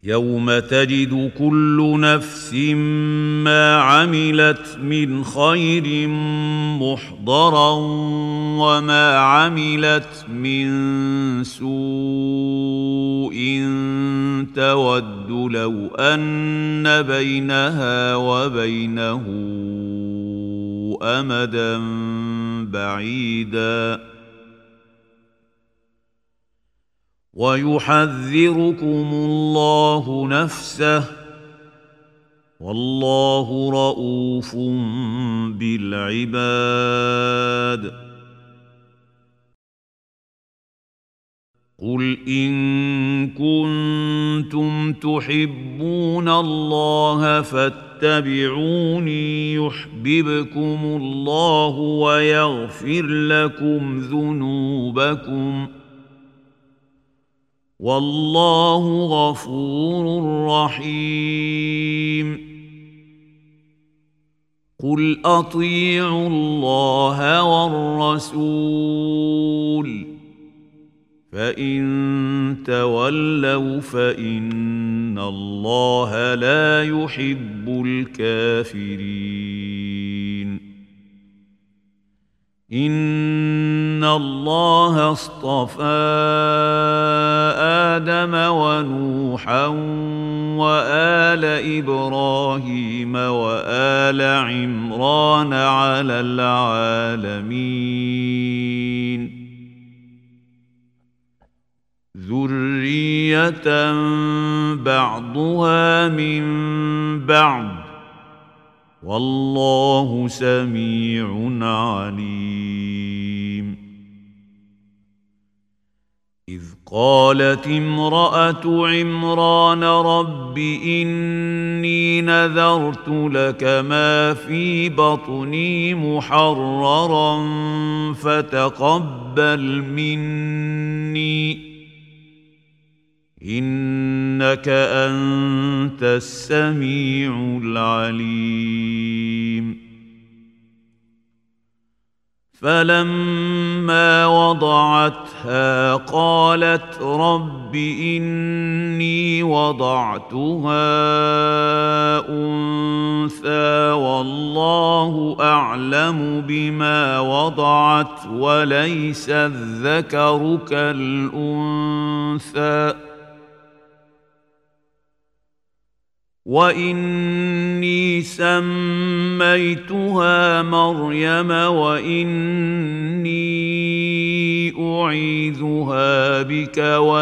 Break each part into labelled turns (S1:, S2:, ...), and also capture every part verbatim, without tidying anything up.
S1: يوم تجد كل نفس ما عملت من خير محضرا وما عملت من سوء تود لو أن بينها وبينه أمدا بعيدا ويحذركم الله نفسه والله رؤوف بالعباد قل إن كنتم تحبون الله فاتبعوني يحببكم الله ويغفر لكم ذنوبكم والله غفور رحيم قل أطيعوا الله والرسول فإن تولوا فإن الله لا يحب الكافرين إن الله اصطفى آدم ونوحا وآل إبراهيم وآل عمران على العالمين ذرية بعضها من بعض والله سميع عليم إذ قالت امرأة عمران رب إني نذرت لك ما في بطني محررا فتقبل مني إنك أنت السميع العليم فلما وضعتها قالت رب إني وضعتها أنثى والله أعلم بما وضعت وليس الذكر كالأنثى وإني سميتها مريم وإني أعيذها بك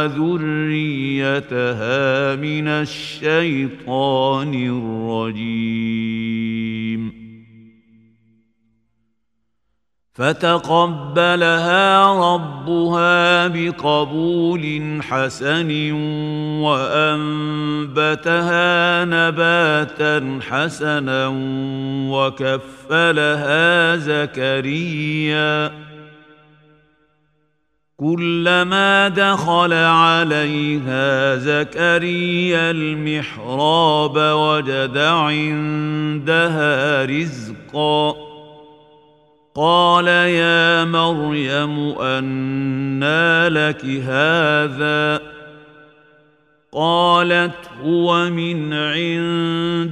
S1: وذريتها من الشيطان الرجيم فتقبلها ربها بقبول حسن وأنبتها نباتا حسنا وكفلها زكريا كلما دخل عليها زكريا المحراب وجد عندها رزقا قال يا مريم أنى لك هذا قالت هو من عند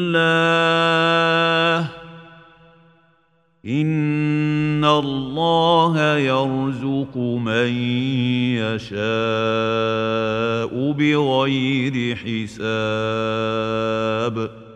S1: الله إن الله يرزق من يشاء بغير حساب